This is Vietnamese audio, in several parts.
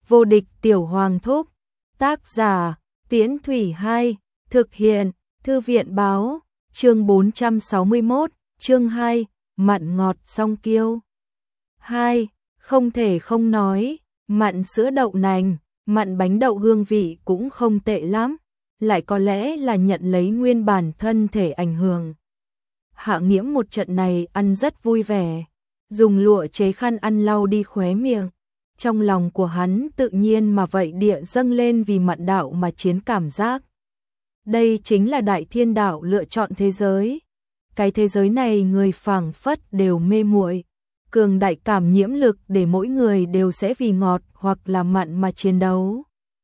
Vô địch tiểu hoàng thúc. Tác giả, Tiễn Thủy 2, thực hiện, Thư viện báo, chương 461, chương 2, mặn ngọt song kiêu. 2. Không thể không nói, mặn sữa đậu nành, mặn bánh đậu hương vị cũng không tệ lắm, lại có lẽ là nhận lấy nguyên bản thân thể ảnh hưởng. Hạ Nghiễm một trận này ăn rất vui vẻ, dùng lụa chế khăn ăn lau đi khóe miệng. Trong lòng của hắn tự nhiên mà vậy địa dâng lên vì mặn đạo mà chiến cảm giác. Đây chính là đại thiên đạo lựa chọn thế giới. Cái thế giới này người phảng phất đều mê muội, cường đại cảm nhiễm lực để mỗi người đều sẽ vì ngọt hoặc là mặn mà chiến đấu.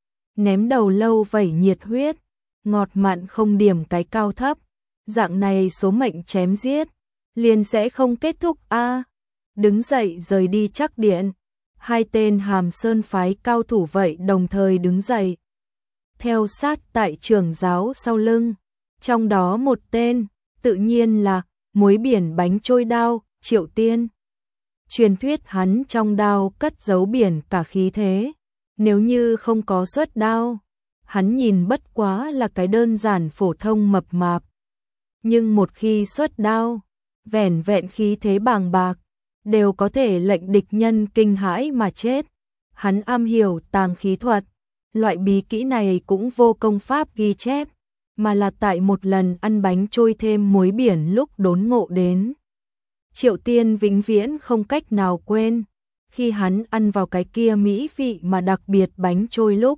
Ném đầu lâu vẩy nhiệt huyết, ngọt mặn không điểm cái cao thấp, dạng này số mệnh chém giết, liền sẽ không kết thúc a. Đứng dậy rời đi Trắc Điện. Hai tên Hàm Sơn phái cao thủ vậy đồng thời đứng dậy, theo sát tại trưởng giáo sau lưng, trong đó một tên, tự nhiên là muối biển bánh trôi đao, Triệu Tiên. Truyền thuyết hắn trong đao cất giấu biển cả khí thế, nếu như không có xuất đao, hắn nhìn bất quá là cái đơn giản phổ thông mập mạp. Nhưng một khi xuất đao, vẻn vẹn khí thế bàng bạc, đều có thể lệnh địch nhân kinh hãi mà chết. Hắn am hiểu tàng khí thuật, loại bí kỹ này cũng vô công pháp ghi chép, mà là tại một lần ăn bánh trôi thêm muối biển lúc đốn ngộ đến. Triệu Tiên vĩnh viễn không cách nào quên, khi hắn ăn vào cái kia mỹ vị mà đặc biệt bánh trôi lúc.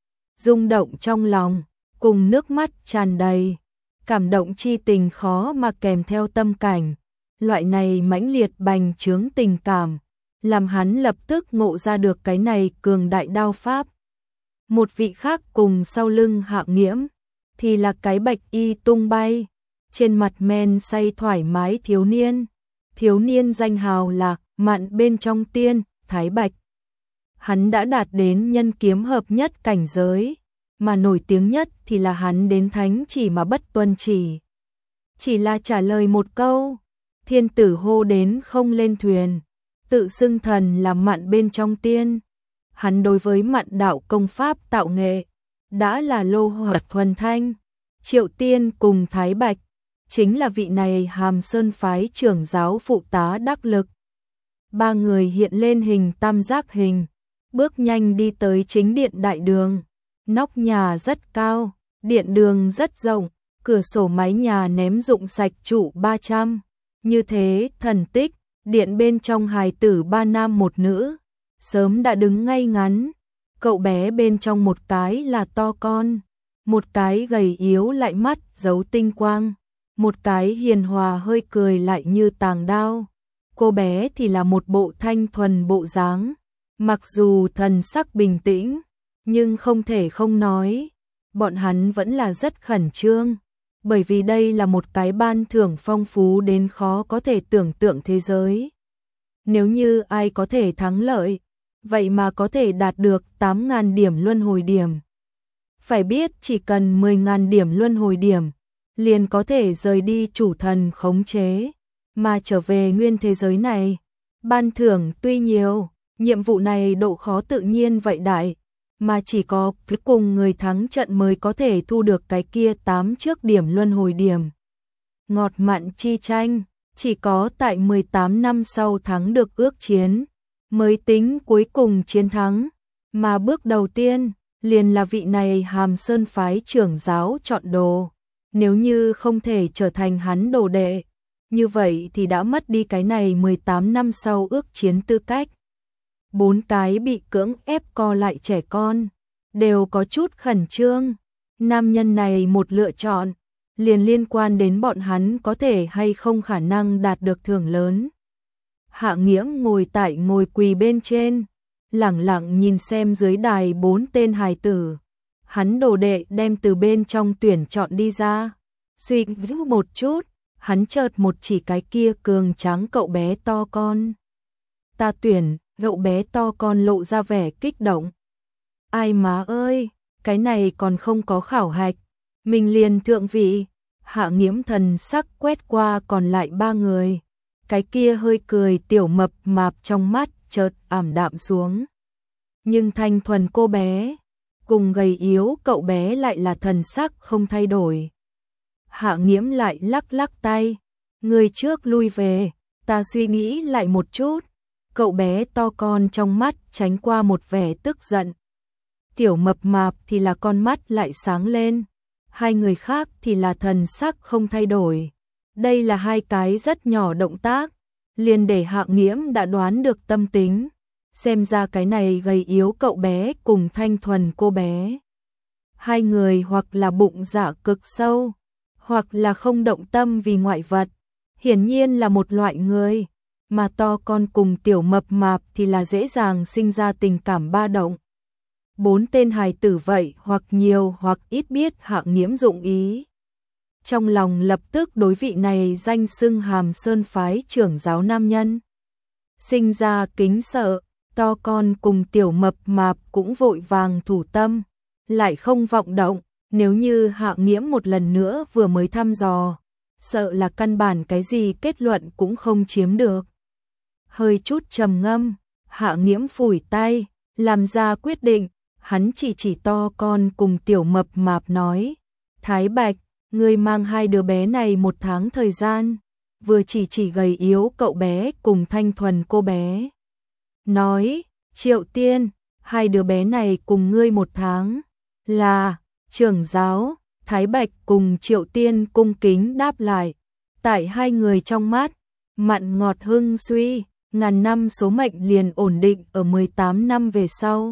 Rung động trong lòng, cùng nước mắt tràn đầy, cảm động chi tình khó mà kèm theo tâm cảnh. Loại này mãnh liệt bành trướng tình cảm, làm hắn lập tức ngộ ra được cái này cường đại đao pháp. Một vị khác cùng sau lưng Hạ Nghiễm, thì là cái bạch y tung bay, trên mặt men say thoải mái thiếu niên. Thiếu niên danh hào là mặn bên trong tiên, Thái Bạch. Hắn đã đạt đến nhân kiếm hợp nhất cảnh giới, mà nổi tiếng nhất thì là hắn đến thánh chỉ mà bất tuân chỉ. Chỉ là trả lời một câu, thiên tử hô đến không lên thuyền, tự xưng thần là mặn bên trong tiên. Hắn đối với mặn đạo công pháp tạo nghệ, đã là lô hoạt thuần thanh. Triệu Tiên cùng Thái Bạch, chính là vị này Hàm Sơn phái trưởng giáo phụ tá đắc lực. Ba người hiện lên hình tam giác hình, bước nhanh đi tới chính điện đại đường. Nóc nhà rất cao, điện đường rất rộng, cửa sổ mái nhà ném rụng sạch trụ 300. Như thế, thần tích, điện bên trong hài tử 3 nam 1 nữ, sớm đã đứng ngay ngắn. Cậu bé bên trong một cái là to con, một cái gầy yếu lại mắt giấu tinh quang, một cái hiền hòa hơi cười lại như tàng đao. Cô bé thì là một bộ thanh thuần bộ dáng, mặc dù thần sắc bình tĩnh, nhưng không thể không nói, bọn hắn vẫn là rất khẩn trương. Bởi vì đây là một cái ban thưởng phong phú đến khó có thể tưởng tượng thế giới. Nếu như ai có thể thắng lợi, vậy mà có thể đạt được 8.000 điểm luân hồi điểm. Phải biết chỉ cần 10.000 điểm luân hồi điểm, liền có thể rời đi chủ thần khống chế, mà trở về nguyên thế giới này. Ban thưởng tuy nhiều, nhiệm vụ này độ khó tự nhiên vậy đại, mà chỉ có cuối cùng người thắng trận mới có thể thu được cái kia 8 trước điểm luân hồi điểm. Ngọt mặn chi tranh, chỉ có tại 18 năm sau thắng được ước chiến, mới tính cuối cùng chiến thắng, mà bước đầu tiên, liền là vị này Hàm Sơn phái trưởng giáo chọn đồ. Nếu như không thể trở thành hắn đồ đệ, như vậy thì đã mất đi cái này 18 năm sau ước chiến tư cách. 4 cái bị cưỡng ép co lại trẻ con, đều có chút khẩn trương. Nam nhân này một lựa chọn, liền liên quan đến bọn hắn có thể hay không khả năng đạt được thưởng lớn. Hạ Nghiễm ngồi tại ngồi quỳ bên trên, lẳng lặng nhìn xem dưới đài 4 tên hài tử. Hắn đồ đệ đem từ bên trong tuyển chọn đi ra. Suy nghĩ một chút, hắn chợt một chỉ cái kia cường tráng cậu bé to con. Ta tuyển. Cậu bé to con lộ ra vẻ kích động. Ai má ơi, cái này còn không có khảo hạch, mình liền thượng vị. Hạ Nghiễm thần sắc quét qua còn lại 3 người, cái kia hơi cười tiểu mập mạp trong mắt chợt ảm đạm xuống. nhưng thanh thuần cô bé cùng gầy yếu cậu bé lại là thần sắc không thay đổi. Hạ Nghiễm lại lắc lắc tay, người trước lui về, ta suy nghĩ lại một chút. Cậu bé to con trong mắt tránh qua một vẻ tức giận. Tiểu Mập Mạp thì là con mắt lại sáng lên, hai người khác thì là thần sắc không thay đổi. Đây là hai cái rất nhỏ động tác, liền để Hạ Nghiễm đã đoán được tâm tính. Xem ra cái này gầy yếu cậu bé cùng thanh thuần cô bé, hai người hoặc là bụng dạ cực sâu, hoặc là không động tâm vì ngoại vật, hiển nhiên là một loại người. Mà to con cùng Tiểu Mập Mạp thì là dễ dàng sinh ra tình cảm ba động. Bốn tên hài tử vậy hoặc nhiều hoặc ít biết Hạ Nghiễm dụng ý. Trong lòng lập tức đối vị này danh xưng Hàm Sơn phái trưởng giáo nam nhân sinh ra kính sợ. To con cùng Tiểu Mập Mạp cũng vội vàng thủ tâm, lại không vọng động. Nếu như Hạ Nghiễm một lần nữa vừa mới thăm dò, sợ là căn bản cái gì kết luận cũng không chiếm được. Hơi chút trầm ngâm, Hạ Nghiễm phủi tay, làm ra quyết định. Hắn chỉ to con cùng Tiểu Mập Mạp nói, Thái Bạch, ngươi mang hai đứa bé này 1 tháng thời gian. Vừa chỉ gầy yếu cậu bé cùng thanh thuần cô bé. Nói, Triệu Tiên, hai đứa bé này cùng ngươi 1 tháng. Là, trưởng giáo. Thái Bạch cùng Triệu Tiên cung kính đáp lại. Tại hai người trong mắt, mặn ngọt hưng suy, ngàn năm số mệnh liền ổn định ở 18 năm về sau.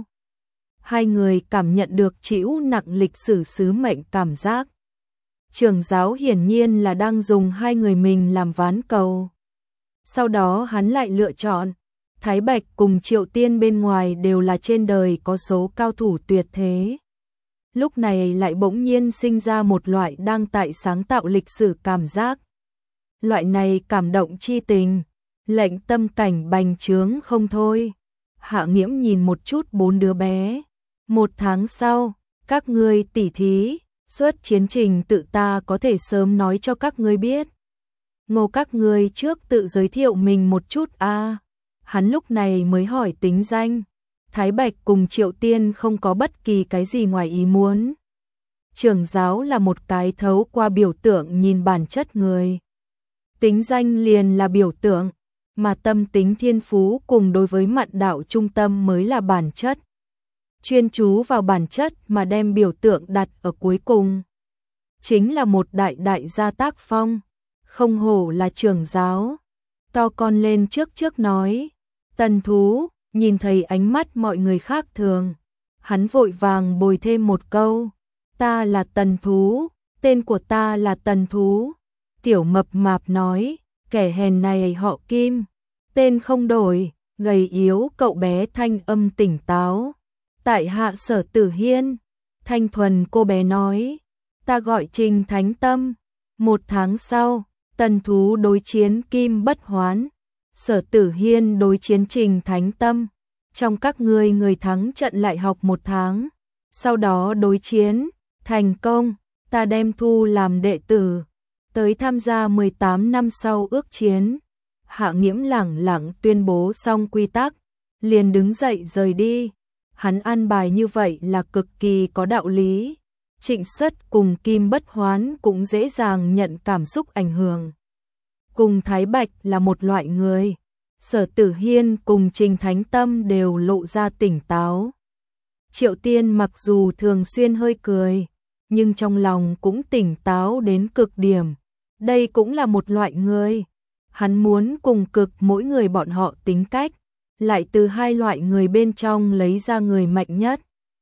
Hai người cảm nhận được chịu nặng lịch sử sứ mệnh cảm giác. Trưởng giáo hiển nhiên là đang dùng hai người mình làm ván cầu. Sau đó hắn lại lựa chọn, Thái Bạch cùng Triệu Tiên bên ngoài đều là trên đời có số cao thủ tuyệt thế. Lúc này lại bỗng nhiên sinh ra một loại đang tại sáng tạo lịch sử cảm giác. Loại này cảm động chi tình, lệnh tâm cảnh bành trướng không thôi. Hạ Nghiễm nhìn một chút 4 đứa bé. 1 tháng sau, các ngươi tỉ thí, suốt chiến trình tự ta có thể sớm nói cho các ngươi biết. Ngô các ngươi trước tự giới thiệu mình một chút a. Hắn lúc này mới hỏi tính danh. Thái Bạch cùng Triệu Tiên không có bất kỳ cái gì ngoài ý muốn. Trưởng giáo là một cái thấu qua biểu tượng nhìn bản chất người. Tính danh liền là biểu tượng, mà tâm tính thiên phú cùng đối với mạn đạo trung tâm mới là bản chất. Chuyên chú vào bản chất mà đem biểu tượng đặt ở cuối cùng. Chính là một đại gia tác phong, không hổ là trưởng giáo. To con lên trước nói, Tần Thú, nhìn thấy ánh mắt mọi người khác thường. Hắn vội vàng bồi thêm một câu, ta là Tần Thú, tên của ta là Tần Thú. Tiểu Mập Mạp nói, kẻ hèn này họ Kim, tên không đổi. Gầy yếu cậu bé thanh âm tỉnh táo, tại hạ Sở Tử Hiên. Thanh thuần cô bé nói, ta gọi Trình Thánh Tâm. 1 tháng sau, Tần Thú đối chiến Kim Bất Hoán, Sở Tử Hiên đối chiến Trình Thánh Tâm. Trong các ngươi người thắng trận lại học 1 tháng, sau đó đối chiến thành công, ta đem thu làm đệ tử, tới tham gia 18 năm sau ước chiến. Hạ Nghiễm lẳng tuyên bố xong quy tắc, liền đứng dậy rời đi. Hắn an bài như vậy là cực kỳ có đạo lý. Trịnh Sất cùng Kim Bất Hoán cũng dễ dàng nhận cảm xúc ảnh hưởng. Cùng Thái Bạch là một loại người. Sở Tử Hiên cùng Trình Thánh Tâm đều lộ ra tỉnh táo. Triệu Tiên mặc dù thường xuyên hơi cười, nhưng trong lòng cũng tỉnh táo đến cực điểm. Đây cũng là một loại người. Hắn muốn cùng cực mỗi người bọn họ tính cách, lại từ hai loại người bên trong lấy ra người mạnh nhất.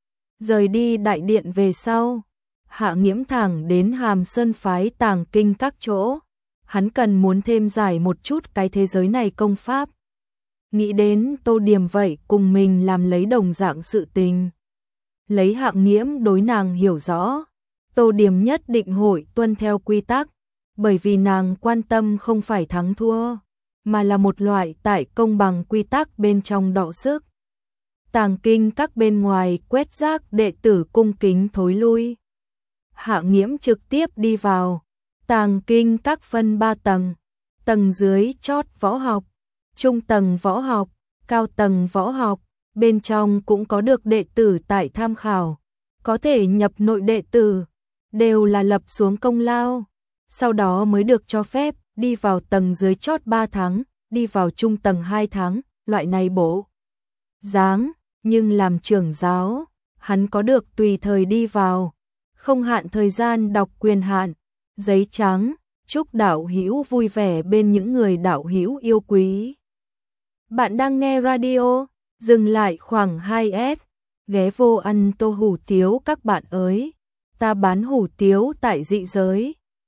Rời đi đại điện về sau, Hạ Nghiễm thẳng đến Hàm Sơn phái Tàng Kinh các chỗ. Hắn cần muốn thêm giải một chút cái thế giới này công pháp. Nghĩ đến Tô Điềm vậy cùng mình làm lấy đồng dạng sự tình. Lấy Hạ Nghiễm đối nàng hiểu rõ, Tô Điềm nhất định hội tuân theo quy tắc, bởi vì nàng quan tâm không phải thắng thua, mà là một loại tại công bằng quy tắc bên trong đọ sức. Tàng Kinh các bên ngoài quét rác đệ tử cung kính thối lui. Hạ Nghiễm trực tiếp đi vào. Tàng Kinh các phân 3 tầng, tầng dưới chót võ học, trung tầng võ học, cao tầng võ học. bên trong cũng có được đệ tử tại tham khảo, có thể nhập nội đệ tử, đều là lập xuống công lao, sau đó mới được cho phép đi vào tầng dưới chót 3 tháng, đi vào trung tầng 2 tháng, loại này bổ dáng, nhưng làm trưởng giáo, hắn có được tùy thời đi vào, không hạn thời gian đọc quyền hạn, giấy trắng, chúc đạo hữu vui vẻ bên những người đạo hữu yêu quý. Bạn đang nghe radio, dừng lại khoảng 2S, ghé vô ăn tô hủ tiếu các bạn ơi, ta bán hủ tiếu tại dị giới.